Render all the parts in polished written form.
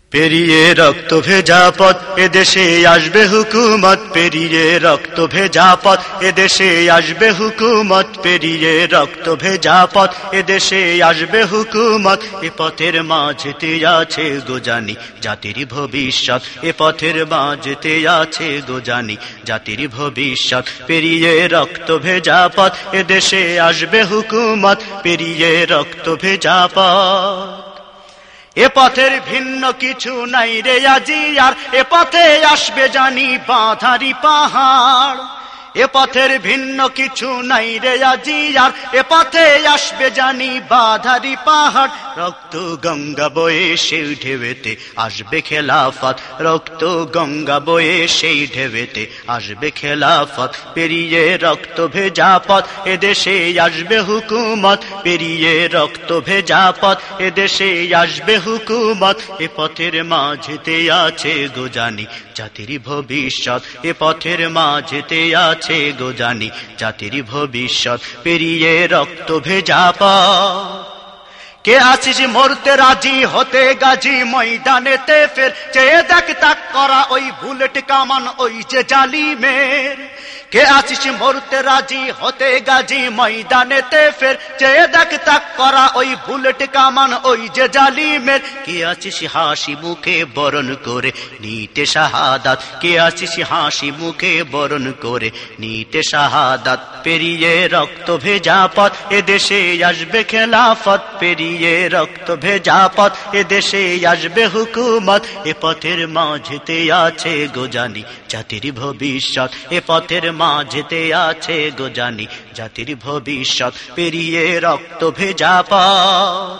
পেরিয়ে রক্ত ভেজা পথ এদেশে আসবে হুকুমত, পেরিয়ে রক্ত ভেজা পথ এদেশে আসবে হুকুমত, পেরিয়ে রক্ত ভেজা পথ এদেশে আসবে হুকুমত। এ পথের মাঝেতে আছে গোজানি জাতির ভবিষ্যৎ, এ পথের মাঝেতে আছে গোজানি জাতির ভবিষ্যৎ। পেরিয়ে রক্ত ভেজা পথ এদেশে আসবে হুকুমত, পেরিয়ে রক্ত ভেজা পথ। এ পথের ভিন্ন কিছু নাই রে আজি আর, এ পথে আসবে জানি বাঁধারি পাহাড়। এ পথের ভিন্ন কিছু নাই রে আজি আর, এ পথে আসবে জানি বাঁধারি পাহাড়। রক্ত গঙ্গা বয়ে সেই ঢেউতে আসবে খেলাফত, রক্ত গঙ্গা বয়ে সেই ঢেউতে আসবে খেলাফত। পেরিয়ে রক্ত ভেজা পথ এদেশে আসবে হুকুমত, পেরিয়ে রক্ত ভেজা পথ এদেশে আসবে হুকুমত। এ পথের মাঝেতে আছে গোজানি জাতির ভবিষ্যৎ, এ পথের মাঝেতে আছে গোজানি জাতির ভবিষ্যৎ। পেরিয়ে রক্ত ভেজা পথ। কে আছিস মরতে রাজি হতে গাজী ময়দানেতে ফের, চেয়ে দেখ তাক করা ওই বুলেট কামান ওই যে জালিমের। কে আছিস মরতে রাজি হতে গাজী ময়দানেতে ফের, চেয়ে দেখ তাক করা ওই বুলেট কামান ওই যে জালিমের। কে আছিস হাসি মুখে বরণ করে নিতে শাহাদাত, কে আছিস হাসি মুখে বরণ করে নিতে শাহাদাত। পেরিয়ে রক্ত ভেজা পথ এদেশে আসবে খেলাফত, পেরিয়ে রক্ত ভেজা পথ এদেশে আসবে হুকুমত। এ পথের মাঝেতে আছে গোজানি জাতির ভবিষ্যৎ, এ পথের মাঝেতে আছে গোজানি জাতির ভবিষ্যৎ। পেরিয়ে রক্ত ভেজা পথ।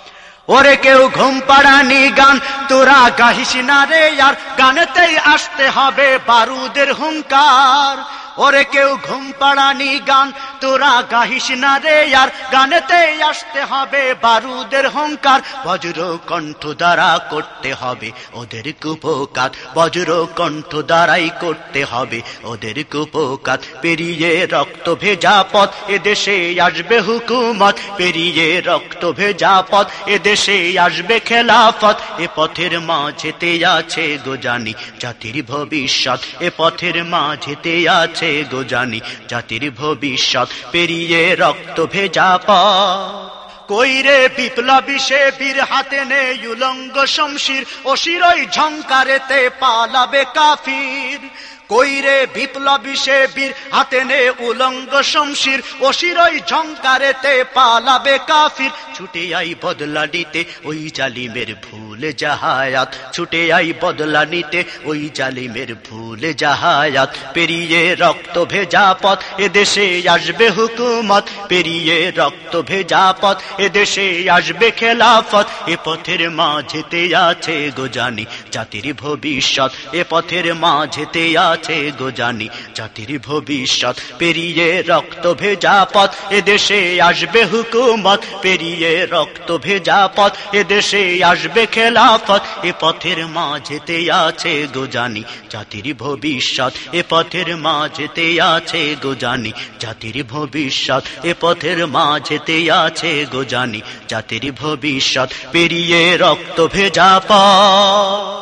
ওরে কেউ ঘুম পাড়ানি গান তোরা গাহিস না রে আর, গানেতেই আসতে হবে বারুদের হুঙ্কার। ওরে কেউ ঘুম পাড়ানি গান তোরা গাহিস না রে আর, গানেতেই আসতে হবে বারুদের হুঙ্কার। বজ্র কণ্ঠ দ্বারা করতে হবে ওদের কুপকাত, বজ্র কণ্ঠ দ্বারাই করতে হবে ওদের কুপকাত। পেরিয়ে রক্ত ভেজা পথ এদেশে আসবে হুকুমত, পেরিয়ে রক্ত ভেজা পথ এদেশে আসবে খেলাফত। এ পথের মাঝেতে আছে গোজানি জাতির ভবিষ্যৎ, এ পথের মাঝেতে আছে গোজানি জাতির ভবিষ্যৎ। পেরিয়ে রক্ত ভেজা পথ। কইরে বিপ্লবী সে বীর হাতে নেই উলঙ্গ শমশির, অশিরই ঝংকারেতে পালাবে কাফির। কইরে বিপ্লবী সে বীর হাতে নে উলঙ্গ শমশির, অশিরই ঝংকারেতে পালাবে কাফির। ছুটে আই বদলা নিতে ওই জালিমের ভুলে জাহায়াত, ছুটে আই বদলা নিতে ওই জালিমের ভুলে জাহায়াত। পেরিয়ে রক্ত ভেজা পথ এদেশে আসবে হুকুমত, পেরিয়ে রক্ত ভেজা পথ এদেশে আসবে খেলাফত। এ পথের মাঝেতে আছে গোজানি জাতির ভবিষ্যৎ, এ পথের মাঝেতে আছে গোজানি জাতির ভবিষ্যৎ। পেরিয়ে রক্ত ভেজা পথ এদেশে আসবে হুকুমত, পেরিয়ে রক্ত ভেজা পথ এদেশে আসবে খেলাফত। এ পথের মাঝেতে আছে গোজানি জাতির ভবিষ্যৎ, এ পথের মাঝেতে আছে গোজানি জাতির ভবিষ্যৎ, এ পথের মাঝেতে আছে গোজানি জাতির ভবিষ্যৎ। পেরিয়ে রক্ত ভেজা পথ।